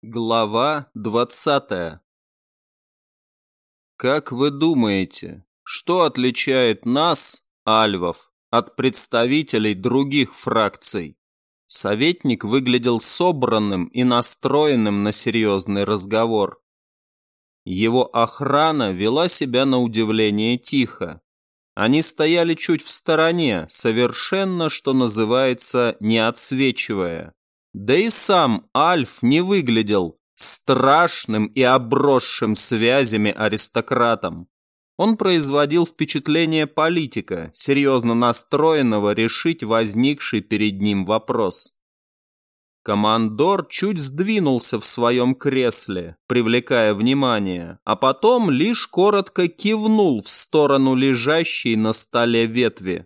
Глава 20. Как вы думаете, что отличает нас, альвов, от представителей других фракций? Советник выглядел собранным и настроенным на серьезный разговор. Его охрана вела себя на удивление тихо. Они стояли чуть в стороне, совершенно, что называется, не отсвечивая. Да и сам Альф не выглядел страшным и обросшим связями аристократом. Он производил впечатление политика, серьезно настроенного решить возникший перед ним вопрос. Командор чуть сдвинулся в своем кресле, привлекая внимание, а потом лишь коротко кивнул в сторону лежащей на столе ветви.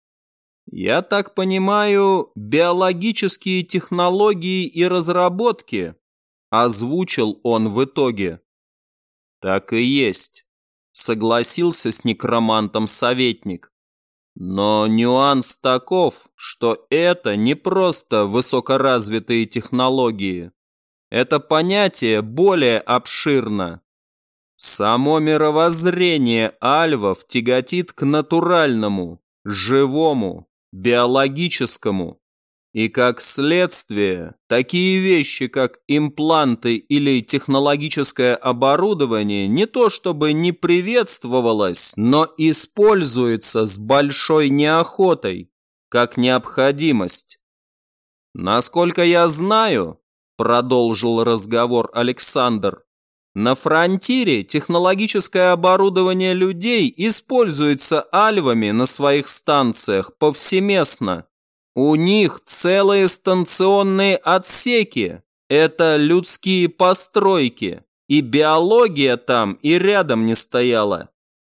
«Я так понимаю, биологические технологии и разработки», озвучил он в итоге. «Так и есть», согласился с некромантом советник. «Но нюанс таков, что это не просто высокоразвитые технологии. Это понятие более обширно. Само мировоззрение альвов тяготит к натуральному, живому, биологическому. И как следствие, такие вещи, как импланты или технологическое оборудование, не то чтобы не приветствовалось, но используется с большой неохотой, как необходимость. Насколько я знаю, продолжил разговор Александр, на фронтире технологическое оборудование людей используется альвами на своих станциях повсеместно. У них целые станционные отсеки. Это людские постройки. И биология там и рядом не стояла.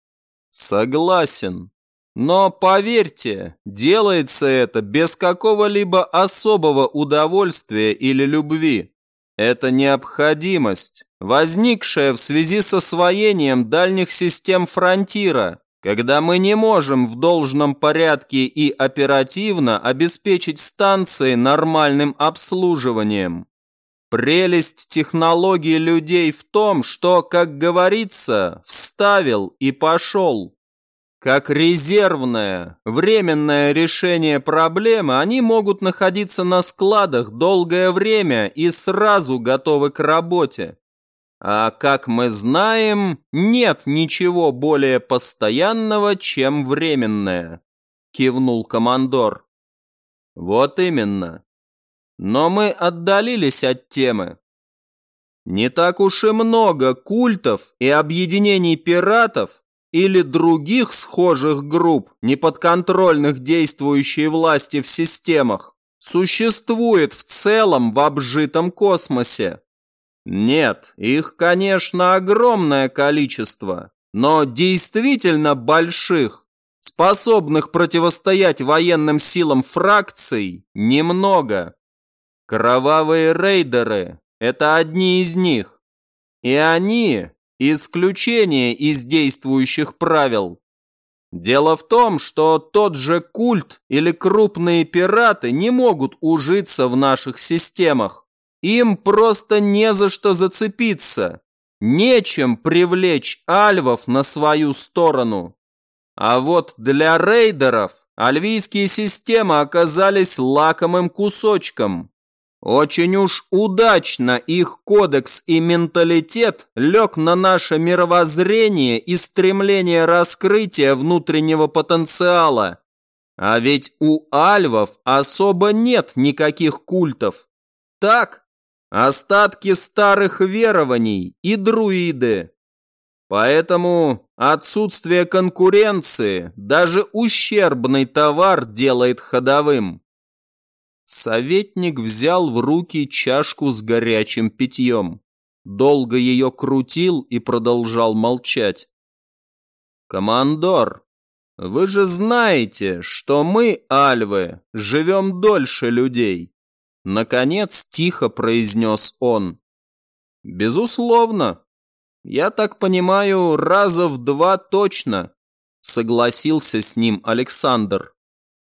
Согласен. Но поверьте, делается это без какого-либо особого удовольствия или любви. Это необходимость, возникшая в связи с освоением дальних систем фронтира, когда мы не можем в должном порядке и оперативно обеспечить станции нормальным обслуживанием. Прелесть технологий людей в том, что, как говорится, вставил и пошел. Как резервное, временное решение проблемы, они могут находиться на складах долгое время и сразу готовы к работе. А как мы знаем, нет ничего более постоянного, чем временное, кивнул командор. Вот именно. Но мы отдалились от темы. Не так уж и много культов и объединений пиратов или других схожих групп, неподконтрольных действующей власти в системах, существует в целом в обжитом космосе. Нет, их, конечно, огромное количество, но действительно больших, способных противостоять военным силам фракций, немного. Кровавые рейдеры – это одни из них. И они – исключение из действующих правил. Дело в том, что тот же культ или крупные пираты не могут ужиться в наших системах. Им просто не за что зацепиться, нечем привлечь альвов на свою сторону. А вот для рейдеров альвийские системы оказались лакомым кусочком. Очень уж удачно их кодекс и менталитет лег на наше мировоззрение и стремление раскрытия внутреннего потенциала. А ведь у альвов особо нет никаких культов. Так, остатки старых верований и друиды. Поэтому отсутствие конкуренции даже ущербный товар делает ходовым. Советник взял в руки чашку с горячим питьем. Долго ее крутил и продолжал молчать. «Командор, вы же знаете, что мы, альвы, живем дольше людей», наконец тихо произнес он. «Безусловно. Я так понимаю, раза в 2 точно», согласился с ним Александр.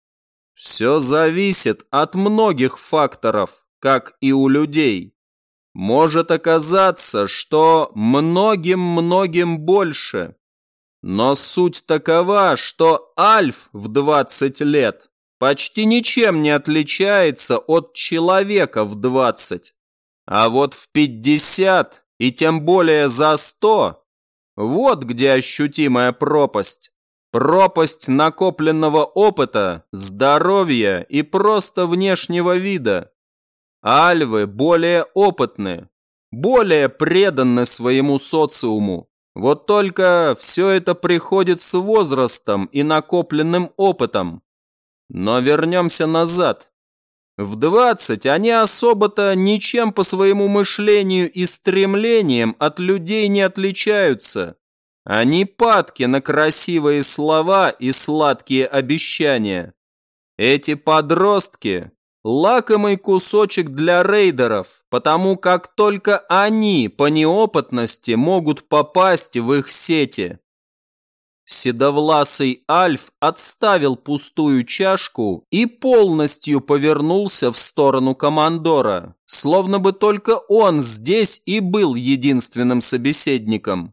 «Все зависит от многих факторов, как и у людей. может оказаться, что многим больше. Но суть такова, что Альф в 20 лет почти ничем не отличается от человека в 20. А вот в 50 и тем более за 100, вот где ощутимая пропасть. Пропасть накопленного опыта, здоровья и просто внешнего вида. Альвы более опытны, более преданы своему социуму. Вот только все это приходит с возрастом и накопленным опытом. Но вернемся назад. В 20 они особо-то ничем по своему мышлению и стремлениям от людей не отличаются. Они падки на красивые слова и сладкие обещания. Эти подростки – лакомый кусочек для рейдеров, потому как только они по неопытности могут попасть в их сети. Седовласый Альф отставил пустую чашку и полностью повернулся в сторону командора, словно бы только он здесь и был единственным собеседником.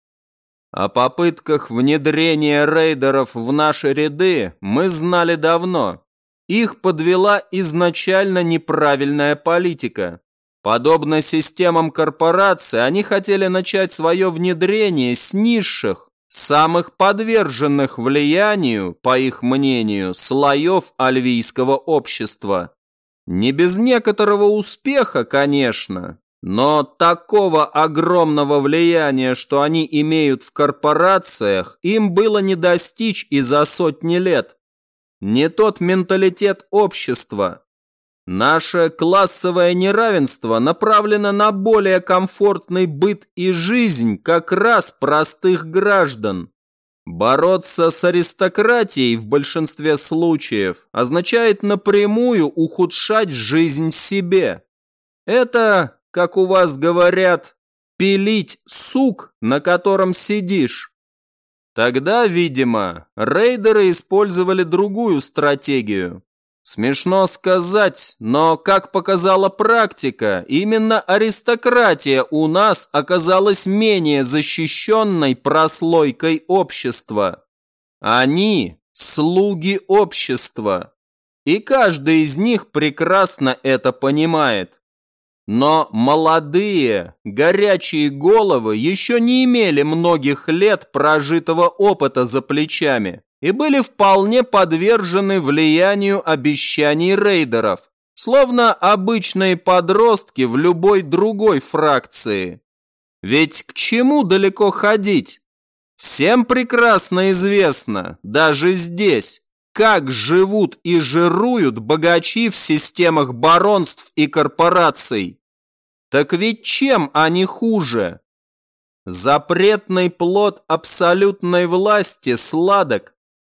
О попытках внедрения рейдеров в наши ряды мы знали давно. Их подвела изначально неправильная политика. Подобно системам корпораций, они хотели начать свое внедрение с низших, самых подверженных влиянию, по их мнению, слоев альвийского общества. Не без некоторого успеха, конечно, но такого огромного влияния, что они имеют в корпорациях, им было не достичь и за сотни лет. Не тот менталитет общества. Наше классовое неравенство направлено на более комфортный быт и жизнь как раз простых граждан. Бороться с аристократией в большинстве случаев означает напрямую ухудшать жизнь себе. Это, как у вас говорят, пилить сук, на котором сидишь. Тогда, видимо, рейдеры использовали другую стратегию. Смешно сказать, но, как показала практика, именно аристократия у нас оказалась менее защищенной прослойкой общества. Они – слуги общества, и каждый из них прекрасно это понимает. Но молодые, горячие головы еще не имели многих лет прожитого опыта за плечами и были вполне подвержены влиянию обещаний рейдеров, словно обычные подростки в любой другой фракции. Ведь к чему далеко ходить? Всем прекрасно известно, даже здесь, как живут и жируют богачи в системах баронств и корпораций. Так ведь чем они хуже? Запретный плод абсолютной власти сладок.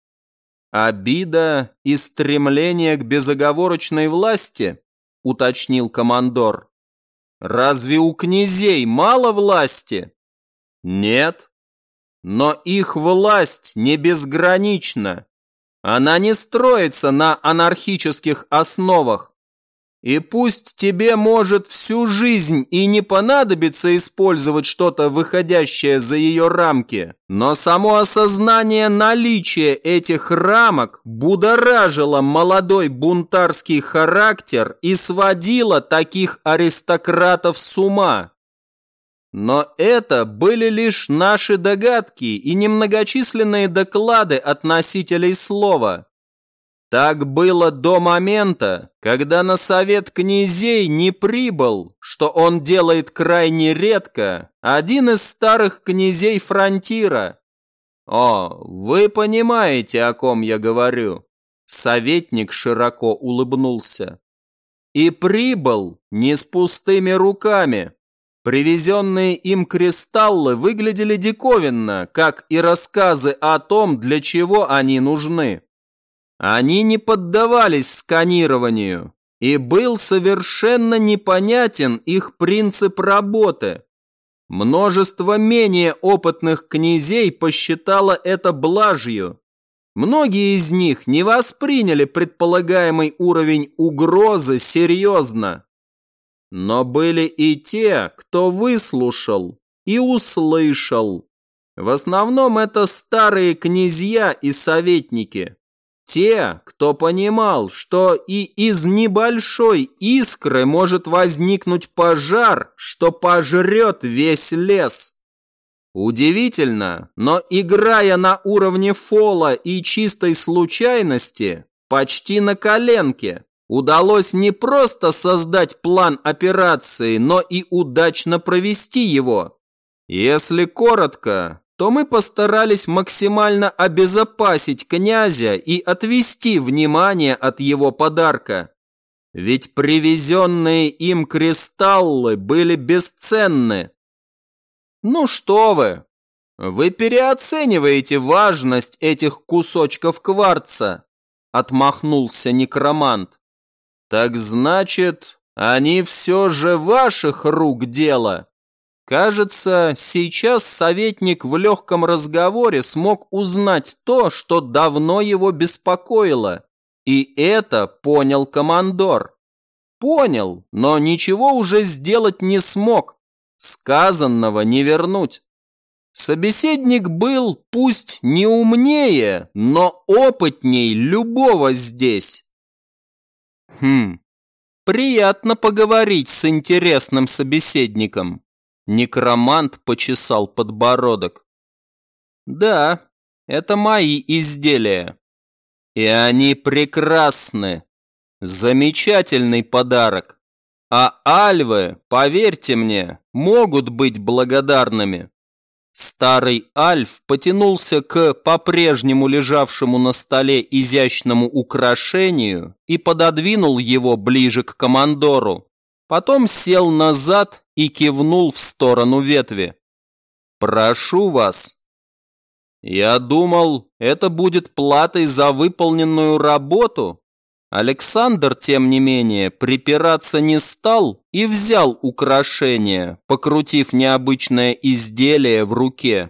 Обида и стремление к безоговорочной власти, уточнил командор. Разве у князей мало власти? Нет. Но их власть не безгранична. Она не строится на анархических основах. И пусть тебе может всю жизнь и не понадобится использовать что-то, выходящее за ее рамки, но само осознание наличия этих рамок будоражило молодой бунтарский характер и сводило таких аристократов с ума. Но это были лишь наши догадки и немногочисленные доклады от носителей слова. Так было до момента, когда на совет князей не прибыл, что он делает крайне редко, один из старых князей Фронтира. О, вы понимаете, о ком я говорю. Советник широко улыбнулся. И прибыл не с пустыми руками. Привезенные им кристаллы выглядели диковинно, как и рассказы о том, для чего они нужны. Они не поддавались сканированию, и был совершенно непонятен их принцип работы. Множество менее опытных князей посчитало это блажью. Многие из них не восприняли предполагаемый уровень угрозы серьезно. Но были и те, кто выслушал и услышал. В основном это старые князья и советники. Те, кто понимал, что и из небольшой искры может возникнуть пожар, что пожрет весь лес. Удивительно, но играя на уровне фола и чистой случайности, почти на коленке, удалось не просто создать план операции, но и удачно провести его. Если коротко, то мы постарались максимально обезопасить князя и отвести внимание от его подарка. Ведь привезенные им кристаллы были бесценны. Ну что вы переоцениваете важность этих кусочков кварца, отмахнулся некромант. Так значит, они все же ваших рук дело. Кажется, сейчас советник в легком разговоре смог узнать то, что давно его беспокоило. И это понял командор. Понял, но ничего уже сделать не смог. Сказанного не вернуть. Собеседник был пусть не умнее, но опытней любого здесь. Приятно поговорить с интересным собеседником. Некромант почесал подбородок. Да, это мои изделия. И они прекрасны. Замечательный подарок. А альвы, поверьте мне, могут быть благодарными. Старый альф потянулся к по-прежнему лежавшему на столе изящному украшению и пододвинул его ближе к командору. Потом сел назад и кивнул в сторону ветви. «Прошу вас». «Я думал, это будет платой за выполненную работу». Александр, тем не менее, припираться не стал и взял украшение, покрутив необычное изделие в руке.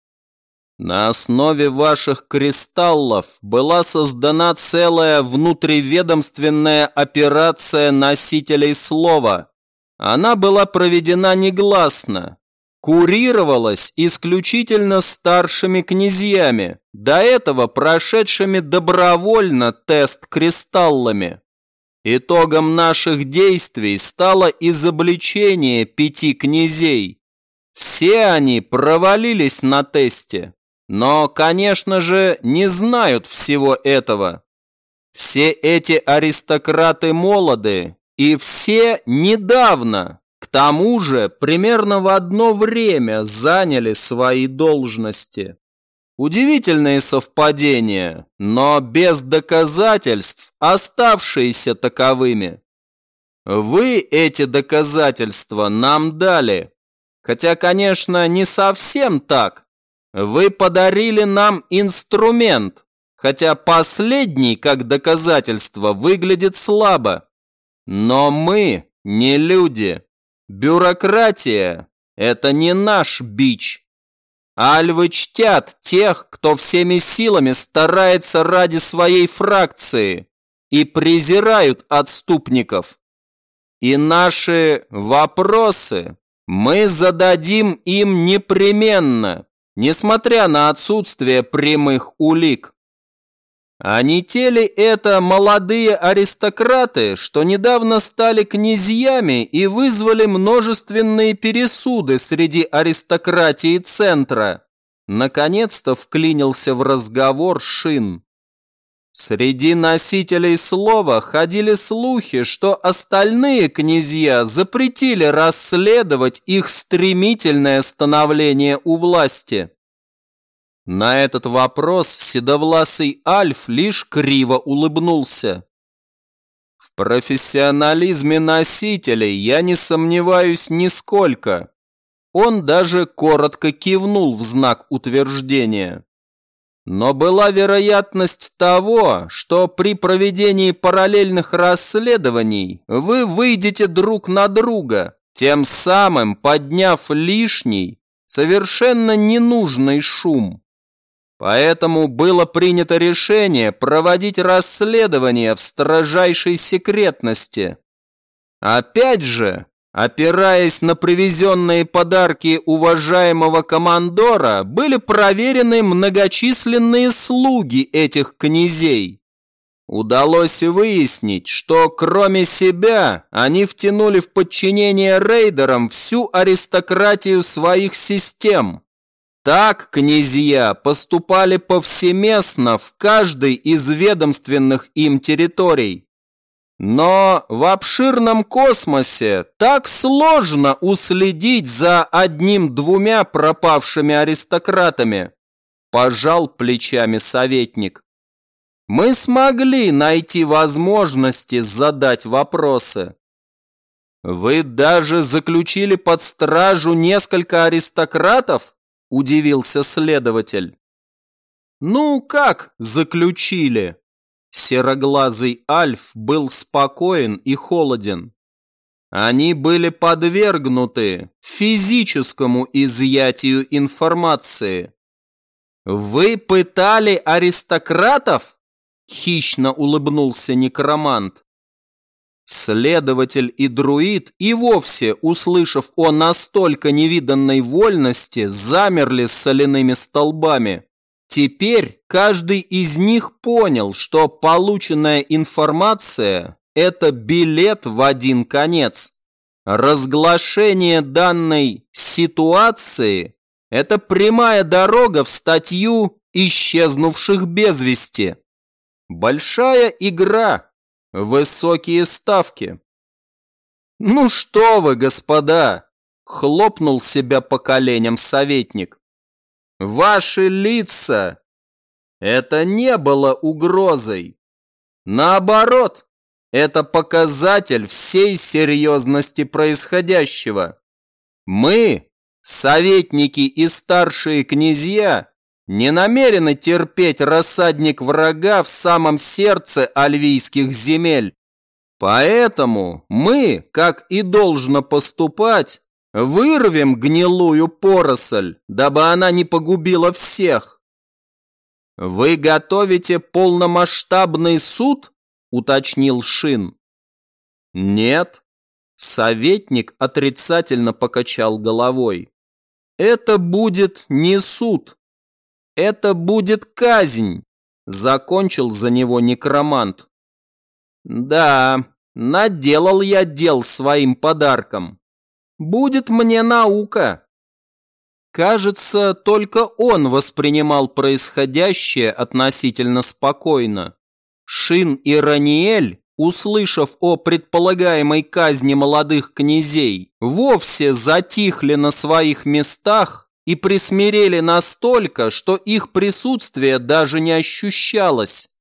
На основе ваших кристаллов была создана целая внутриведомственная операция носителей слова. Она была проведена негласно, курировалась исключительно старшими князьями, до этого прошедшими добровольно тест кристаллами. Итогом наших действий стало изобличение 5 князей. Все они провалились на тесте, но, конечно же, не знают всего этого. Все эти аристократы молоды, и все недавно. К тому же, примерно в одно время заняли свои должности. Удивительные совпадения, но без доказательств, оставшиеся таковыми. Вы эти доказательства нам дали. Хотя, конечно, не совсем так. Вы подарили нам инструмент, хотя последний, как доказательство, выглядит слабо. Но мы не люди. Бюрократия – это не наш бич. Альвы чтят тех, кто всеми силами старается ради своей фракции, и презирают отступников. И наши вопросы мы зададим им непременно, несмотря на отсутствие прямых улик. А не те ли это молодые аристократы, что недавно стали князьями и вызвали множественные пересуды среди аристократии центра? Наконец-то вклинился в разговор Шин. Среди носителей слова ходили слухи, что остальные князья запретили расследовать их стремительное становление у власти. На этот вопрос седовласый Альф лишь криво улыбнулся. В профессионализме носителей я не сомневаюсь нисколько. Он даже коротко кивнул в знак утверждения. Но была вероятность того, что при проведении параллельных расследований вы выйдете друг на друга, тем самым подняв лишний, совершенно ненужный шум. Поэтому было принято решение проводить расследование в строжайшей секретности. Опять же, опираясь на привезенные подарки уважаемого командора, были проверены многочисленные слуги этих князей. Удалось выяснить, что кроме себя они втянули в подчинение рейдерам всю аристократию своих систем. Так князья поступали повсеместно в каждой из ведомственных им территорий. Но в обширном космосе так сложно уследить за одним-двумя пропавшими аристократами, пожал плечами советник. Мы смогли найти возможности задать вопросы. Вы даже заключили под стражу несколько аристократов? Удивился следователь. Ну как заключили? Сероглазый Альф был спокоен и холоден. Они были подвергнуты физическому изъятию информации. Вы пытали аристократов? Хищно улыбнулся некромант. Следователь и друид и вовсе, услышав о настолько невиданной вольности, замерли с соляными столбами. Теперь каждый из них понял, что полученная информация – это билет в один конец. Разглашение данной ситуации – это прямая дорога в статью исчезнувших без вести. Большая игра, высокие ставки. Ну что вы, господа, хлопнул себя по коленям советник. Ваши лица, это не было угрозой. Наоборот, это показатель всей серьезности происходящего. Мы, советники и старшие князья, не намерены терпеть рассадник врага в самом сердце альвийских земель. Поэтому мы, как и должно поступать, вырвем гнилую поросль, дабы она не погубила всех. Вы готовите полномасштабный суд? Уточнил Шин. Нет. Советник отрицательно покачал головой. Это будет не суд. Это будет казнь, закончил за него некромант. Да, наделал я дел своим подарком. Будет мне наука. Кажется, только он воспринимал происходящее относительно спокойно. Шин и Раниэль, услышав о предполагаемой казни молодых князей, вовсе затихли на своих местах и присмирели настолько, что их присутствие даже не ощущалось.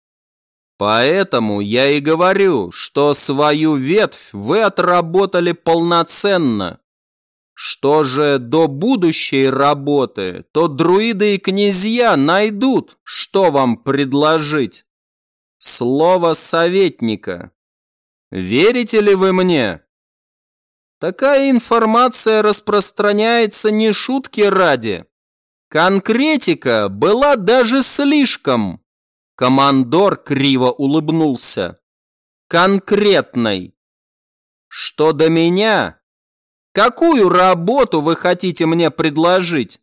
Поэтому я и говорю, что свою ветвь вы отработали полноценно. Что же до будущей работы, то друиды и князья найдут, что вам предложить. Слово советника. Верите ли вы мне? Такая информация распространяется не шутки ради. Конкретика была даже слишком. Командор криво улыбнулся. Конкретной. Что до меня? Какую работу вы хотите мне предложить?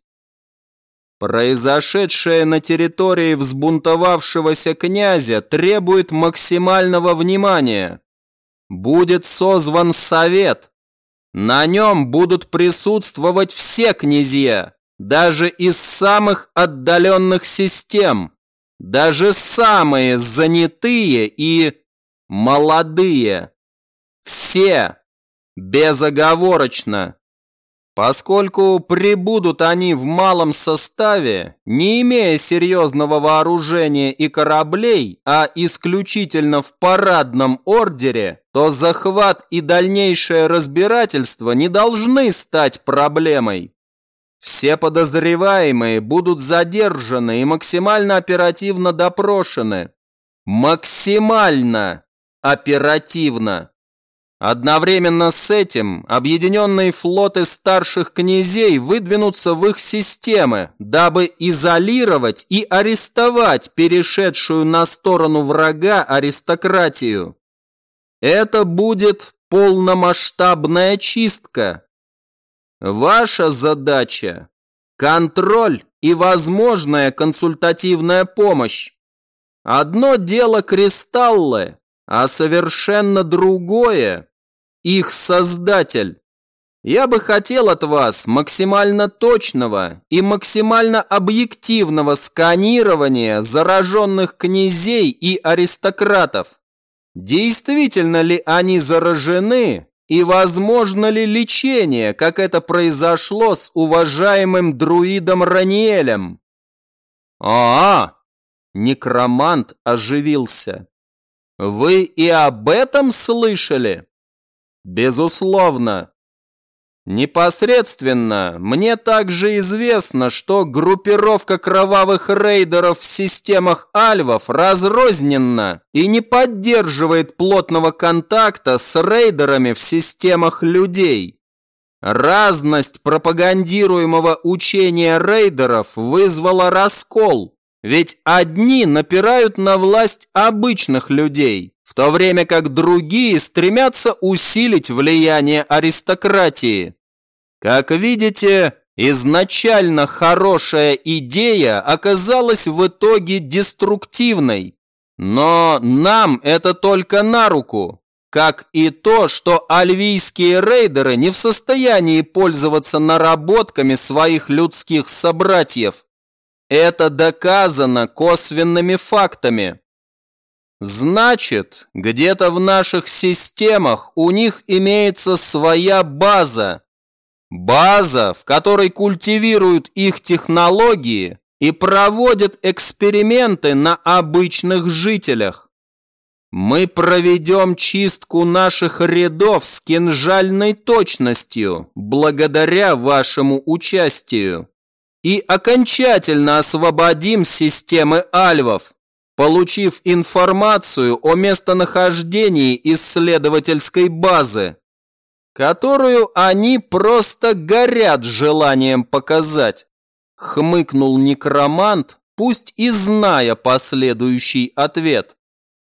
Произошедшее на территории взбунтовавшегося князя требует максимального внимания. Будет созван совет. На нем будут присутствовать все князья, даже из самых отдаленных систем, даже самые занятые и молодые. Все, безоговорочно. Поскольку прибудут они в малом составе, не имея серьезного вооружения и кораблей, а исключительно в парадном ордере, то захват и дальнейшее разбирательство не должны стать проблемой. Все подозреваемые будут задержаны и максимально оперативно допрошены. Максимально оперативно. Одновременно с этим объединенные флоты старших князей выдвинутся в их системы, дабы изолировать и арестовать перешедшую на сторону врага аристократию. Это будет полномасштабная чистка. Ваша задача – контроль и возможная консультативная помощь. Одно дело кристаллы, а совершенно другое – их создатель. Я бы хотел от вас максимально точного и максимально объективного сканирования зараженных князей и аристократов. Действительно ли они заражены и возможно ли лечение, как это произошло с уважаемым друидом Раниэлем? Некромант оживился. Вы и об этом слышали? Безусловно. Непосредственно мне также известно, что группировка кровавых рейдеров в системах альвов разрозненна и не поддерживает плотного контакта с рейдерами в системах людей. Разность пропагандируемого учения рейдеров вызвала раскол, ведь одни напирают на власть обычных людей, в то время как другие стремятся усилить влияние аристократии. Как видите, изначально хорошая идея оказалась в итоге деструктивной. Но нам это только на руку, как и то, что альвийские рейдеры не в состоянии пользоваться наработками своих людских собратьев. Это доказано косвенными фактами. Значит, где-то в наших системах у них имеется своя база. База, в которой культивируют их технологии и проводят эксперименты на обычных жителях. Мы проведем чистку наших рядов с кинжальной точностью, благодаря вашему участию, и окончательно освободим системы альвов, получив информацию о местонахождении исследовательской базы, которую они просто горят желанием показать, хмыкнул некромант, пусть и зная последующий ответ.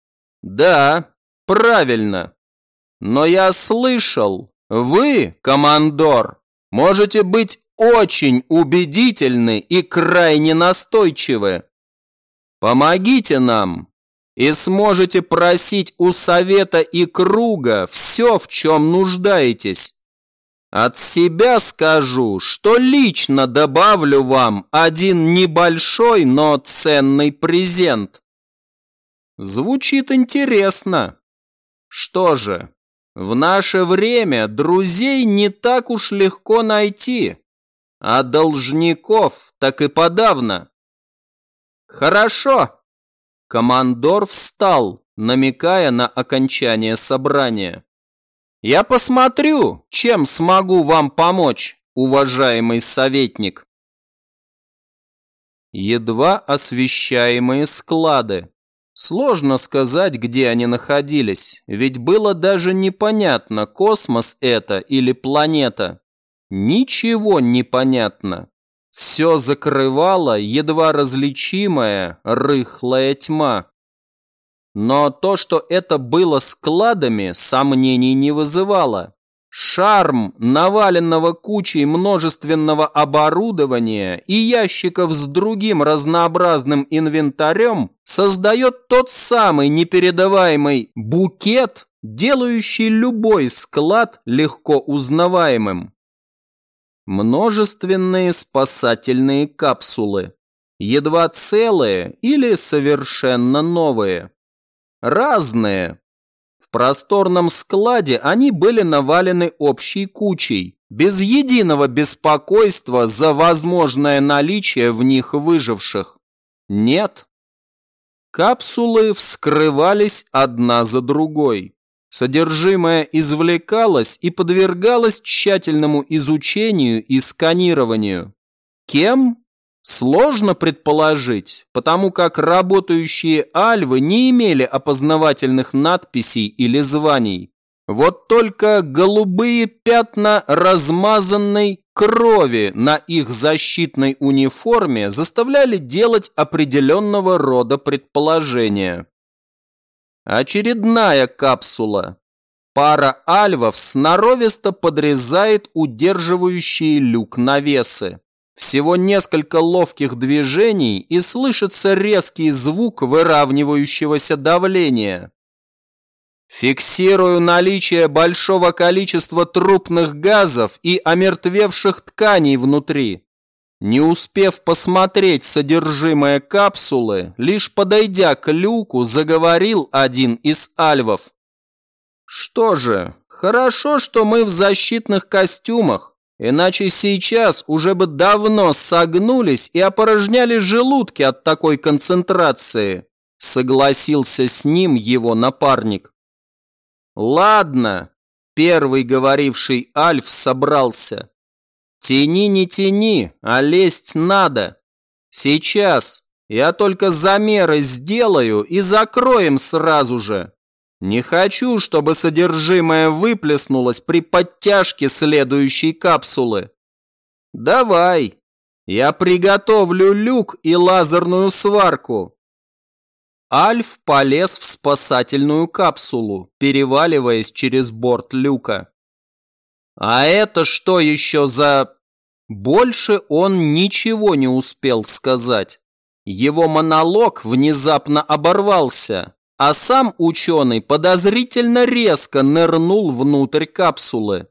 Да, правильно. Но я слышал, вы, командор, можете быть очень убедительны и крайне настойчивы. Помогите нам, и сможете просить у совета и круга все, в чем нуждаетесь. От себя скажу, что лично добавлю вам один небольшой, но ценный презент. Звучит интересно. Что же, в наше время друзей не так уж легко найти, а должников так и подавно. Хорошо. Командор встал, намекая на окончание собрания. Я посмотрю, чем смогу вам помочь, уважаемый советник. Едва освещаемые склады. Сложно сказать, где они находились, ведь было даже непонятно, космос это или планета. Ничего не понятно. Все закрывала едва различимая рыхлая тьма. Но то, что это было складами, сомнений не вызывало. Шарм наваленного кучей множественного оборудования и ящиков с другим разнообразным инвентарем создает тот самый непередаваемый букет, делающий любой склад легко узнаваемым. Множественные спасательные капсулы, едва целые или совершенно новые. Разные. В просторном складе они были навалены общей кучей, без единого беспокойства за возможное наличие в них выживших. Нет. Капсулы вскрывались одна за другой. Содержимое извлекалось и подвергалось тщательному изучению и сканированию. Кем? Сложно предположить, потому как работающие альвы не имели опознавательных надписей или званий. Вот только голубые пятна размазанной крови на их защитной униформе заставляли делать определенного рода предположения. Очередная капсула. Пара альвов сноровисто подрезает удерживающие люк навесы. Всего несколько ловких движений, и слышится резкий звук выравнивающегося давления. Фиксирую наличие большого количества трупных газов и омертвевших тканей внутри. Не успев посмотреть содержимое капсулы, лишь подойдя к люку, заговорил один из альвов. Что же, хорошо, что мы в защитных костюмах, иначе сейчас уже бы давно согнулись и опорожняли желудки от такой концентрации, согласился с ним его напарник. Ладно, первый говоривший альф собрался. Тяни не тяни, а лезть надо. Сейчас я только замеры сделаю и закроем сразу же. Не хочу, чтобы содержимое выплеснулось при подтяжке следующей капсулы. Давай, я приготовлю люк и лазерную сварку. Альф полез в спасательную капсулу, переваливаясь через борт люка. А это что еще за... Больше он ничего не успел сказать. Его монолог внезапно оборвался, а сам ученый подозрительно резко нырнул внутрь капсулы.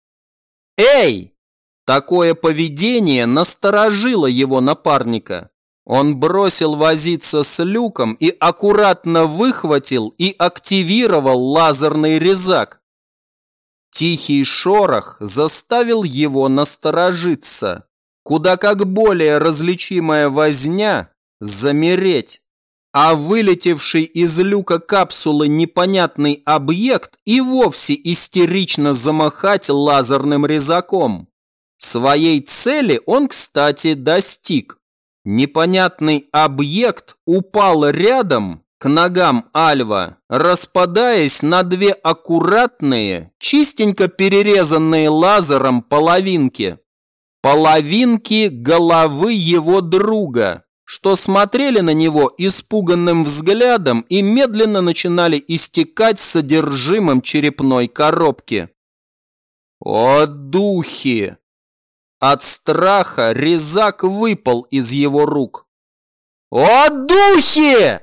«Эй!» Такое поведение насторожило его напарника. Он бросил возиться с люком и аккуратно выхватил и активировал лазерный резак. Тихий шорох заставил его насторожиться, куда как более различимая возня замереть, а вылетевший из люка капсулы непонятный объект и вовсе истерично замахать лазерным резаком. Своей цели он, кстати, достиг. Непонятный объект упал рядом, к ногам альва, распадаясь на две аккуратные, чистенько перерезанные лазером половинки. Половинки головы его друга, что смотрели на него испуганным взглядом и медленно начинали истекать содержимым черепной коробки. О, духи! От страха резак выпал из его рук. «О, духи!»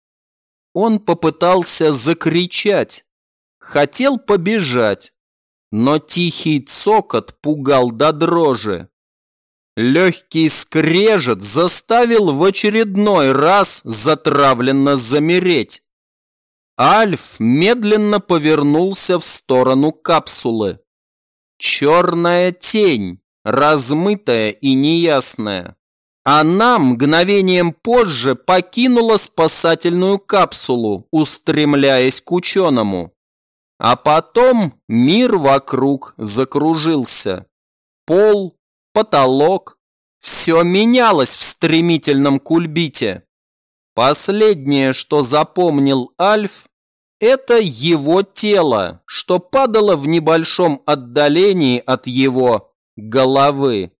Он попытался закричать, хотел побежать, но тихий цокот пугал до дрожи. Легкий скрежет заставил в очередной раз затравленно замереть. Альф медленно повернулся в сторону капсулы. Черная тень, размытая и неясная. Она мгновением позже покинула спасательную капсулу, устремляясь к ученому. А потом мир вокруг закружился. Пол, потолок, все менялось в стремительном кульбите. Последнее, что запомнил Альф, это его тело, что падало в небольшом отдалении от его головы.